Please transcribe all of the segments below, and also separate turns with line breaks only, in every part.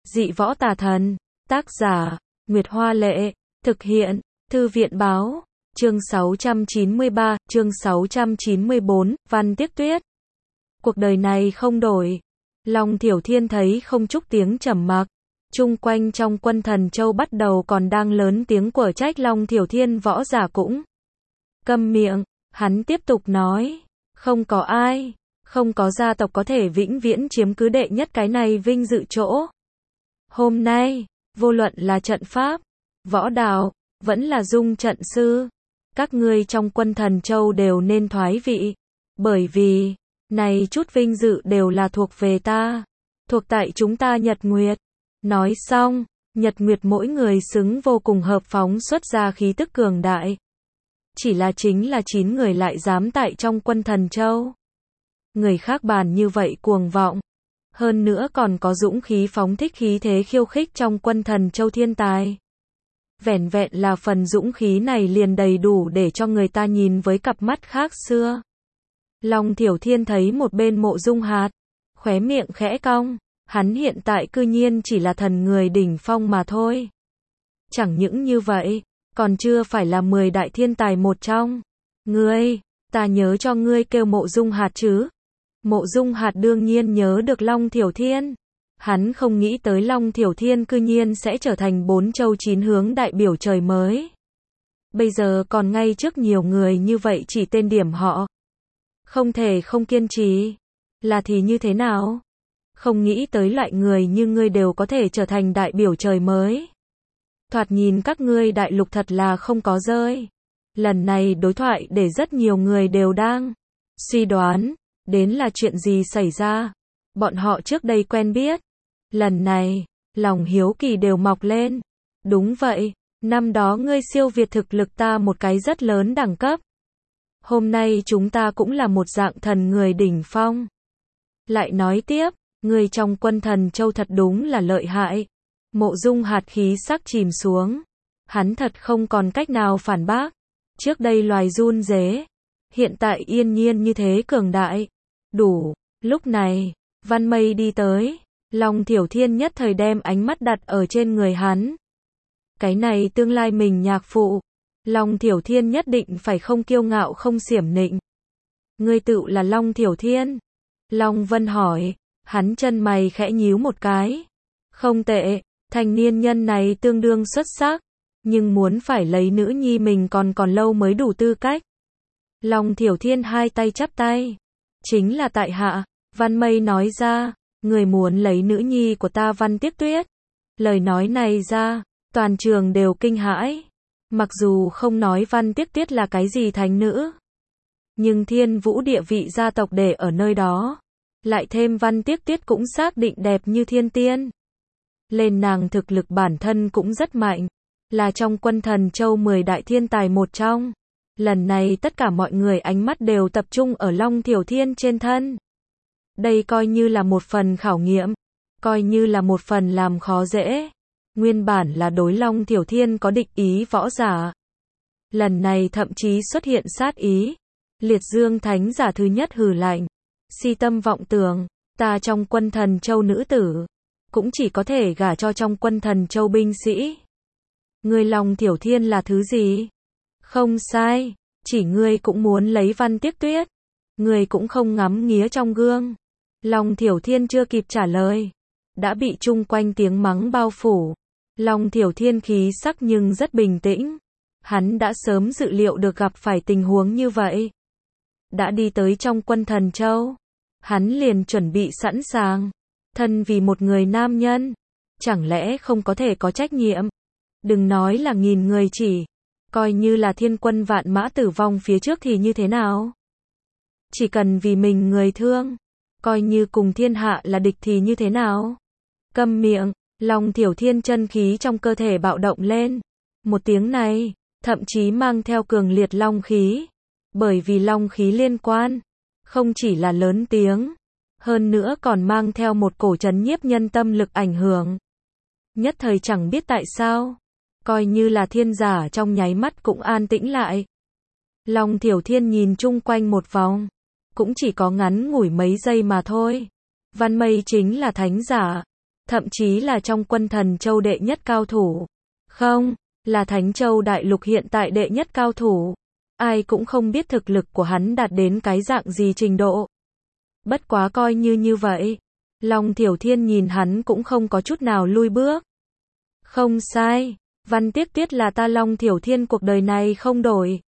Dị võ tà thần, tác giả, Nguyệt Hoa Lệ, thực hiện, Thư viện Báo, chương 693, chương 694, Văn Tiếc Tuyết. Cuộc đời này không đổi. Long Thiểu Thiên thấy không chút tiếng trầm mặc. Chung quanh trong quân Thần Châu bắt đầu còn đang lớn tiếng quở trách Long Thiểu Thiên, võ giả cũng câm miệng. Hắn tiếp tục nói, không có ai, không có gia tộc có thể vĩnh viễn chiếm cứ đệ nhất cái này vinh dự chỗ. Hôm nay, vô luận là trận pháp, võ đạo, vẫn là dung trận sư, các ngươi trong quân Thần Châu đều nên thoái vị, bởi vì, này chút vinh dự đều là thuộc về ta, thuộc tại chúng ta Nhật Nguyệt. Nói xong, Nhật Nguyệt mỗi người xứng vô cùng hợp phóng xuất ra khí tức cường đại. Chỉ là chính là 9 người lại dám tại trong quân Thần Châu. Người khác bàn như vậy cuồng vọng. Hơn nữa còn có dũng khí phóng thích khí thế khiêu khích trong quân Thần Châu thiên tài. Vẻn vẹn là phần dũng khí này liền đầy đủ để cho người ta nhìn với cặp mắt khác xưa. Long Thiểu Thiên thấy một bên Mộ Dung Hạt, khóe miệng khẽ cong, hắn hiện tại cư nhiên chỉ là thần người đỉnh phong mà thôi. Chẳng những như vậy, còn chưa phải là 10 đại thiên tài một trong. Ngươi, ta nhớ cho ngươi kêu Mộ Dung Hạt chứ. Mộ Dung Hạt đương nhiên nhớ được Long Thiểu Thiên. Hắn không nghĩ tới Long Thiểu Thiên cư nhiên sẽ trở thành 4 châu 9 hướng đại biểu trời mới. Bây giờ còn ngay trước nhiều người như vậy chỉ tên điểm họ. Không thể không kiên trì. Là thì như thế nào? Không nghĩ tới loại người như ngươi đều có thể trở thành đại biểu trời mới. Thoạt nhìn các ngươi đại lục thật là không có rơi. Lần này đối thoại để rất nhiều người đều đang suy đoán, đến là chuyện gì xảy ra. Bọn họ trước đây quen biết. Lần này, lòng hiếu kỳ đều mọc lên. Đúng vậy, năm đó ngươi siêu việt thực lực ta một cái rất lớn đẳng cấp. Hôm nay chúng ta cũng là một dạng thần người đỉnh phong. Lại nói tiếp, ngươi trong quân Thần Châu thật đúng là lợi hại. Mộ Dung Hạt khí sắc chìm xuống. Hắn thật không còn cách nào phản bác. Trước đây loài run rế, hiện tại yên nhiên như thế cường đại. Đủ. Lúc này, Văn Mây đi tới. Long Thiểu Thiên nhất thời đem ánh mắt đặt ở trên người hắn. Cái này tương lai mình nhạc phụ. Long Thiểu Thiên nhất định phải không kiêu ngạo không xiểm nịnh. Ngươi tự là Long Thiểu Thiên? Long Vân hỏi. Hắn chân mày khẽ nhíu một cái. Không tệ, thanh niên nhân này tương đương xuất sắc. Nhưng muốn phải lấy nữ nhi mình còn lâu mới đủ tư cách. Long Thiểu Thiên hai tay chắp tay. Chính là tại hạ. Văn Mây nói ra. Người muốn lấy nữ nhi của ta Văn Tiếc Tuyết. Lời nói này ra, toàn trường đều kinh hãi. Mặc dù không nói Văn Tiếc Tuyết là cái gì thánh nữ, nhưng Thiên Vũ địa vị gia tộc để ở nơi đó. Lại thêm Văn Tiếc Tuyết cũng xác định đẹp như thiên tiên. Lên nàng thực lực bản thân cũng rất mạnh. Là trong quân Thần Châu 10 đại thiên tài một trong. Lần này tất cả mọi người ánh mắt đều tập trung ở Long Thiểu Thiên trên thân. Đây coi như là một phần khảo nghiệm. Coi như là một phần làm khó dễ. Nguyên bản là đối Long Thiểu Thiên có địch ý võ giả. Lần này thậm chí xuất hiện sát ý. Liệt Dương Thánh giả thứ nhất hừ lạnh. Si tâm vọng tưởng, ta trong quân Thần Châu nữ tử. Cũng chỉ có thể gả cho trong quân Thần Châu binh sĩ. Ngươi Long Thiểu Thiên là thứ gì? Không sai, chỉ ngươi cũng muốn lấy Văn Tiếc Tuyết. Ngươi cũng không ngắm nghía trong gương. Long Thiểu Thiên chưa kịp trả lời. Đã bị chung quanh tiếng mắng bao phủ. Long Thiểu Thiên khí sắc nhưng rất bình tĩnh. Hắn đã sớm dự liệu được gặp phải tình huống như vậy. Đã đi tới trong quân Thần Châu. Hắn liền chuẩn bị sẵn sàng. Thân vì một người nam nhân. Chẳng lẽ không có thể có trách nhiệm? Đừng nói là nghìn người chỉ. Coi như là thiên quân vạn mã tử vong phía trước thì như thế nào? Chỉ cần vì mình người thương. Coi như cùng thiên hạ là địch thì như thế nào? Câm miệng. Long Thiểu Thiên chân khí trong cơ thể bạo động lên. Một tiếng này, thậm chí mang theo cường liệt long khí. Bởi vì long khí liên quan, không chỉ là lớn tiếng, hơn nữa còn mang theo một cổ trấn nhiếp nhân tâm lực ảnh hưởng. Nhất thời chẳng biết tại sao, coi như là thiên giả trong nháy mắt cũng an tĩnh lại. Long Thiểu Thiên nhìn chung quanh một vòng, cũng chỉ có ngắn ngủi mấy giây mà thôi. Văn Mây chính là thánh giả. thậm chí là trong quân Thần Châu đệ nhất cao thủ. Không, là Thánh Châu Đại Lục hiện tại đệ nhất cao thủ. Ai cũng không biết thực lực của hắn đạt đến cái dạng gì trình độ. Bất quá coi như vậy, Long Thiểu Thiên nhìn hắn cũng không có chút nào lui bước. Không sai, Văn Tiếc Tuyết là ta Long Thiểu Thiên cuộc đời này không đổi.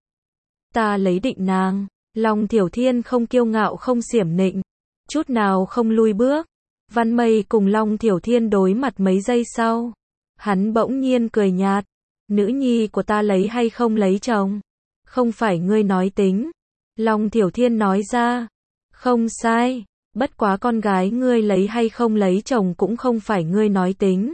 Ta lấy định nàng. Long Thiểu Thiên không kiêu ngạo không xiểm nịnh, chút nào không lui bước. Văn Mây cùng Long Thiểu Thiên đối mặt mấy giây sau, hắn bỗng nhiên cười nhạt, nữ nhi của ta lấy hay không lấy chồng, không phải ngươi nói tính. Long Thiểu Thiên nói ra, không sai, bất quá con gái ngươi lấy hay không lấy chồng cũng không phải ngươi nói tính.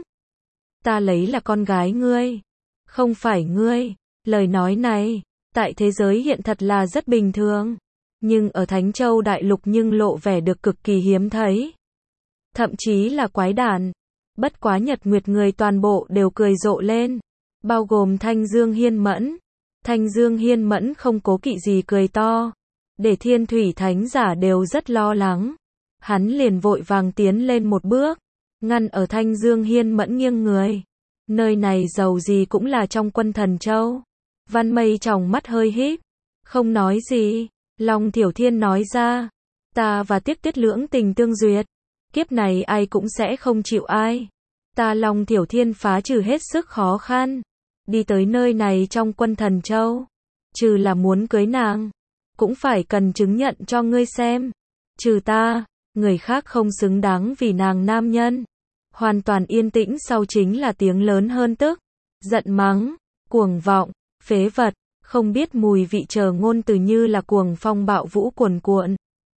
Ta lấy là con gái ngươi, không phải ngươi. Lời nói này, tại thế giới hiện thật là rất bình thường, nhưng ở Thánh Châu Đại Lục nhưng lộ vẻ được cực kỳ hiếm thấy. Thậm chí là quái đản. Bất quá Nhật Nguyệt người toàn bộ đều cười rộ lên, bao gồm Thanh Dương Hiên Mẫn. Thanh Dương Hiên Mẫn không cố kỵ gì cười to, để Thiên Thủy Thánh giả đều rất lo lắng. Hắn liền vội vàng tiến lên một bước, ngăn ở Thanh Dương Hiên Mẫn nghiêng người. Nơi này dầu gì cũng là trong quân Thần Châu. Văn Mây tròng mắt hơi híp, không nói gì. Long Thiểu Thiên nói ra, ta và Tiếc Tuyết lưỡng tình tương duyệt, kiếp này ai cũng sẽ không chịu ai. Ta Long Thiểu Thiên phá trừ hết sức khó khăn, đi tới nơi này trong quân Thần Châu, trừ là muốn cưới nàng, cũng phải cần chứng nhận cho ngươi xem. Trừ ta, người khác không xứng đáng vì nàng nam nhân. Hoàn toàn yên tĩnh sau chính là tiếng lớn hơn tức, giận mắng, cuồng vọng, phế vật, không biết mùi vị chờ ngôn từ như là cuồng phong bạo vũ cuồn cuộn.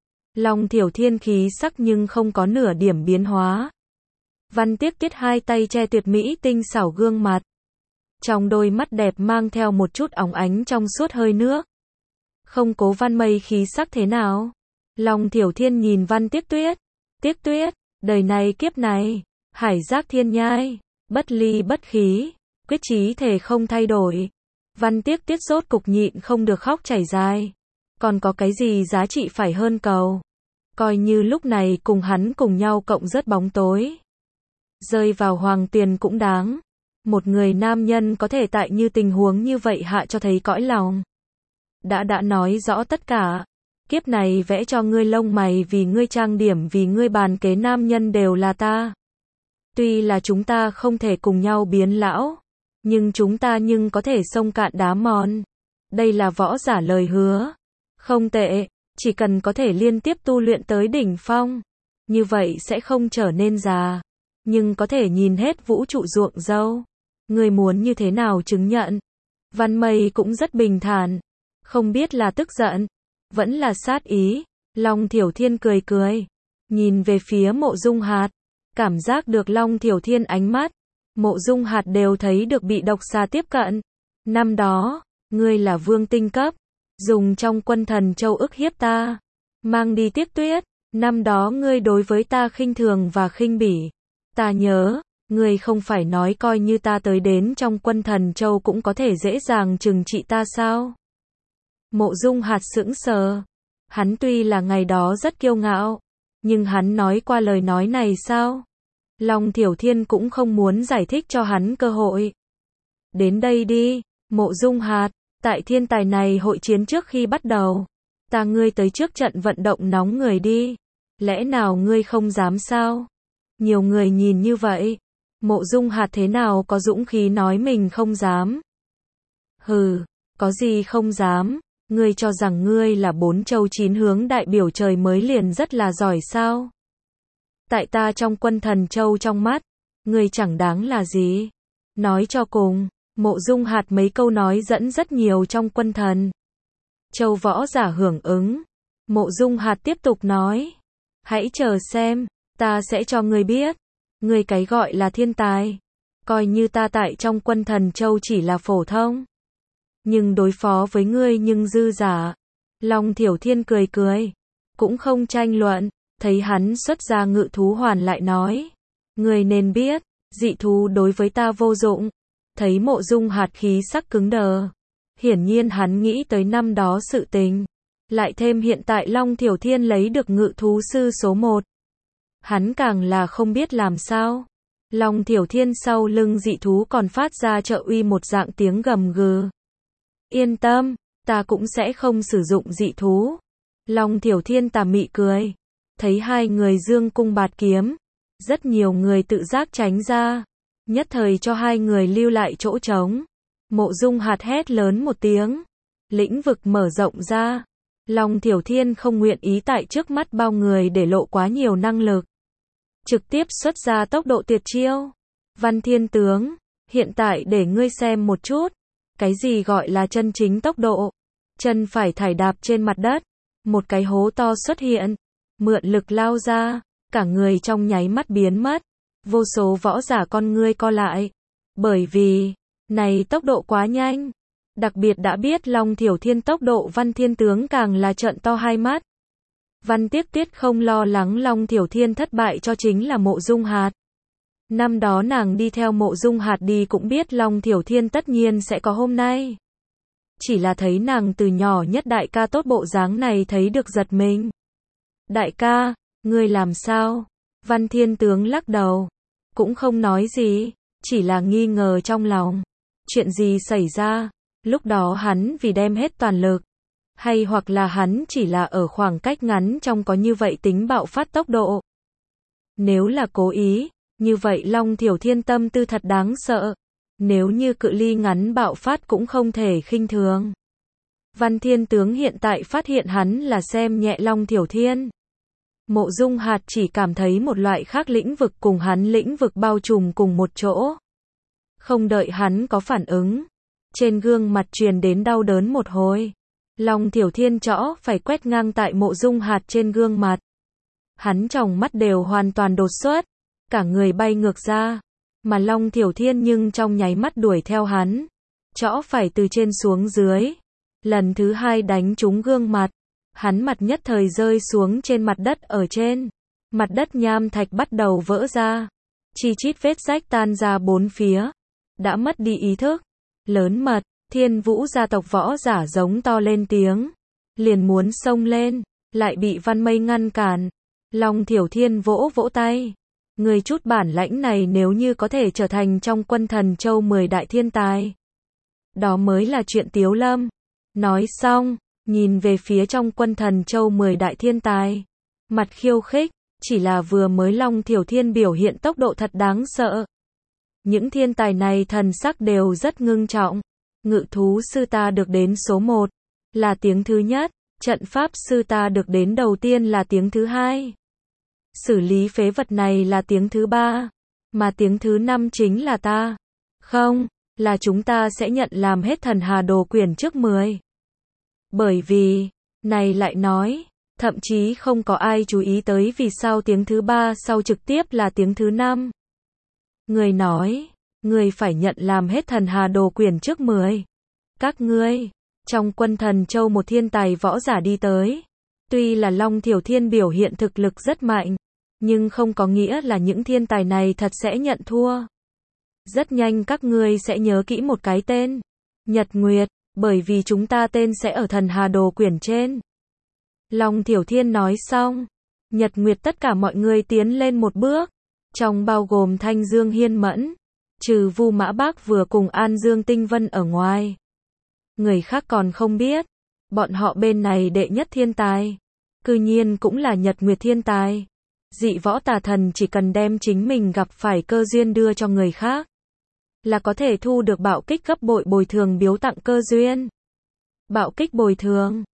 Long Thiểu Thiên khí sắc nhưng không có nửa điểm biến hóa. Văn Tiếc Tuyết hai tay che tuyệt mỹ tinh xảo gương mặt. Trong đôi mắt đẹp mang theo một chút óng ánh trong suốt hơi nước. Không cố Văn Mây khí sắc thế nào. Long Thiểu Thiên nhìn Văn Tiếc Tuyết. Tiếc Tuyết, đời này kiếp này, hải giác thiên nhai, bất ly bất khí, quyết chí thể không thay đổi. Văn Tiếc Tuyết rốt cục nhịn không được khóc chảy dài. Còn có cái gì giá trị phải hơn cầu. Coi như lúc này cùng hắn cùng nhau cộng rớt bóng tối. Rơi vào hoàng tiền cũng đáng. Một người nam nhân có thể tại như tình huống như vậy hạ cho thấy cõi lòng. Đã nói rõ tất cả. Kiếp này vẽ cho ngươi lông mày vì ngươi trang điểm vì ngươi bàn kế nam nhân đều là ta. Tuy là chúng ta không thể cùng nhau biến lão, nhưng chúng ta nhưng có thể sông cạn đá mòn. Đây là võ giả lời hứa. Không tệ, chỉ cần có thể liên tiếp tu luyện tới đỉnh phong, như vậy sẽ không trở nên già, nhưng có thể nhìn hết vũ trụ ruộng dâu. Ngươi muốn như thế nào chứng nhận? Văn Mây cũng rất bình thản, không biết là tức giận, vẫn là sát ý. Long Thiểu Thiên cười cười, nhìn về phía Mộ Dung Hạt, cảm giác được Long Thiểu Thiên ánh mắt. Mộ Dung Hạt đều thấy được bị độc xà tiếp cận. Năm đó, ngươi là vương tinh cấp, dùng trong quân Thần Châu ức hiếp ta, mang đi Tiếc Tuyết. Năm đó ngươi đối với ta khinh thường và khinh bỉ. Ta nhớ, ngươi không phải nói coi như ta tới đến trong quân Thần Châu cũng có thể dễ dàng trừng trị ta sao? Mộ Dung Hạt sững sờ. Hắn tuy là ngày đó rất kiêu ngạo, nhưng hắn nói qua lời nói này sao? Long Thiểu Thiên cũng không muốn giải thích cho hắn cơ hội. Đến đây đi, Mộ Dung Hạt, tại thiên tài này hội chiến trước khi bắt đầu, ta ngươi tới trước trận vận động nóng người đi. Lẽ nào ngươi không dám sao? Nhiều người nhìn như vậy, Mộ Dung Hạt thế nào có dũng khí nói mình không dám? Hừ, có gì không dám? Ngươi cho rằng ngươi là 4 châu 9 hướng đại biểu trời mới liền rất là giỏi sao? Tại ta trong quân Thần Châu trong mắt, ngươi chẳng đáng là gì. Nói cho cùng, Mộ Dung Hạt mấy câu nói dẫn rất nhiều trong quân Thần Châu võ giả hưởng ứng. Mộ Dung Hạt tiếp tục nói, hãy chờ xem, ta sẽ cho ngươi biết, ngươi cái gọi là thiên tài, coi như ta tại trong quân Thần Châu chỉ là phổ thông, nhưng đối phó với ngươi nhưng dư giả. Long Thiểu Thiên cười cười, cũng không tranh luận. Thấy hắn xuất ra ngự thú hoàn lại nói, ngươi nên biết, dị thú đối với ta vô dụng. Thấy Mộ Dung Hạt khí sắc cứng đờ, hiển nhiên hắn nghĩ tới năm đó sự tình, lại thêm hiện tại Long Thiểu Thiên lấy được ngự thú sư số 1. Hắn càng là không biết làm sao. Long Thiểu Thiên sau lưng dị thú còn phát ra trợ uy một dạng tiếng gầm gừ. Yên tâm, ta cũng sẽ không sử dụng dị thú. Long Thiểu Thiên tà mị cười. Thấy hai người dương cung bạt kiếm. Rất nhiều người tự giác tránh ra. Nhất thời cho hai người lưu lại chỗ trống. Mộ Dung Hạt hét lớn một tiếng. Lĩnh vực mở rộng ra. Long Thiểu Thiên không nguyện ý tại trước mắt bao người để lộ quá nhiều năng lực. Trực tiếp xuất ra tốc độ tuyệt chiêu. Văn Thiên Tướng, hiện tại để ngươi xem một chút. Cái gì gọi là chân chính tốc độ? Chân phải thải đạp trên mặt đất. Một cái hố to xuất hiện. Mượn lực lao ra. Cả người trong nháy mắt biến mất. Vô số võ giả con ngươi co lại. Bởi vì, này tốc độ quá nhanh. Đặc biệt đã biết Long Thiểu Thiên tốc độ Văn Thiên Tướng càng là trợn to hai mắt. Văn Tiếc Tuyết không lo lắng Long Thiểu Thiên thất bại cho chính là Mộ Dung Hạt. Năm đó nàng đi theo Mộ Dung Hạt đi cũng biết Long Thiểu Thiên tất nhiên sẽ có hôm nay. Chỉ là thấy nàng từ nhỏ nhất đại ca tốt bộ dáng này thấy được giật mình. Đại ca, ngươi làm sao? Văn Thiên Tướng lắc đầu. Cũng không nói gì, chỉ là nghi ngờ trong lòng. Chuyện gì xảy ra? Lúc đó hắn vì đem hết toàn lực. Hay hoặc là hắn chỉ là ở khoảng cách ngắn trong có như vậy tính bạo phát tốc độ. Nếu là cố ý, như vậy Long Thiểu Thiên tâm tư thật đáng sợ. Nếu như cự ly ngắn bạo phát cũng không thể khinh thường. Văn Thiên Tướng hiện tại phát hiện hắn là xem nhẹ Long Thiểu Thiên. Mộ Dung Hạt chỉ cảm thấy một loại khác lĩnh vực cùng hắn lĩnh vực bao trùm cùng một chỗ. Không đợi hắn có phản ứng. Trên gương mặt truyền đến đau đớn một hồi. Long Thiểu Thiên trõ phải quét ngang tại Mộ Dung Hạt trên gương mặt. Hắn tròng mắt đều hoàn toàn đột xuất. Cả người bay ngược ra. Mà Long Thiểu Thiên nhưng trong nháy mắt đuổi theo hắn. Trõ phải từ trên xuống dưới. Lần thứ hai đánh trúng gương mặt. Hắn mặt nhất thời rơi xuống trên mặt đất ở trên. Mặt đất nham thạch bắt đầu vỡ ra. Chi chít vết rách tan ra bốn phía. Đã mất đi ý thức. Lớn mật, Thiên Vũ gia tộc võ giả giống to lên tiếng. Liền muốn xông lên. Lại bị Văn Mây ngăn cản. Long Thiểu Thiên vỗ vỗ tay. Người chút bản lãnh này nếu như có thể trở thành trong quân thần châu 10 đại thiên tài. Đó mới là chuyện tiếu lâm. Nói xong, nhìn về phía trong quân thần châu 10 đại thiên tài. Mặt khiêu khích, chỉ là vừa mới Long Thiểu Thiên biểu hiện tốc độ thật đáng sợ. Những thiên tài này thần sắc đều rất ngưng trọng. Ngự thú sư ta được đến số 1, là tiếng thứ nhất. Trận pháp sư ta được đến đầu tiên là tiếng thứ hai. Xử lý phế vật này là tiếng thứ ba. Mà tiếng thứ 5 chính là ta. Không, là chúng ta sẽ nhận làm hết thần hà đồ quyển trước 10. Bởi vì, này lại nói, thậm chí không có ai chú ý tới vì sao tiếng thứ 3 sau trực tiếp là tiếng thứ 5. Người nói, người phải nhận làm hết thần hà đồ quyển trước 10. Các ngươi, trong quân thần châu một thiên tài võ giả đi tới. Tuy là Long Thiểu Thiên biểu hiện thực lực rất mạnh, nhưng không có nghĩa là những thiên tài này thật sẽ nhận thua. Rất nhanh các ngươi sẽ nhớ kỹ một cái tên. Nhật Nguyệt, bởi vì chúng ta tên sẽ ở thần hà đồ quyển trên. Long Thiểu Thiên nói xong. Nhật Nguyệt tất cả mọi người tiến lên một bước. Trong bao gồm Thanh Dương Hiên Mẫn. Trừ Vu Mã Bác vừa cùng An Dương Tinh Vân ở ngoài. Người khác còn không biết. Bọn họ bên này đệ nhất thiên tài. Cư nhiên cũng là Nhật Nguyệt thiên tài. Dị võ tà thần chỉ cần đem chính mình gặp phải cơ duyên đưa cho người khác. Là có thể thu được bạo kích gấp bội bồi thường biếu tặng cơ duyên. Bạo kích bồi thường.